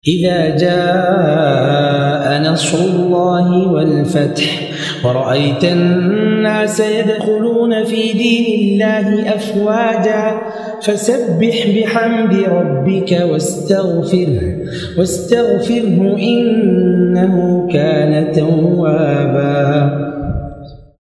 إذا جاء نصر الله والفتح ورأيت الناس يدخلون في دين الله أفواجا فسبح بحمد ربك واستغفره إنه كان توابا.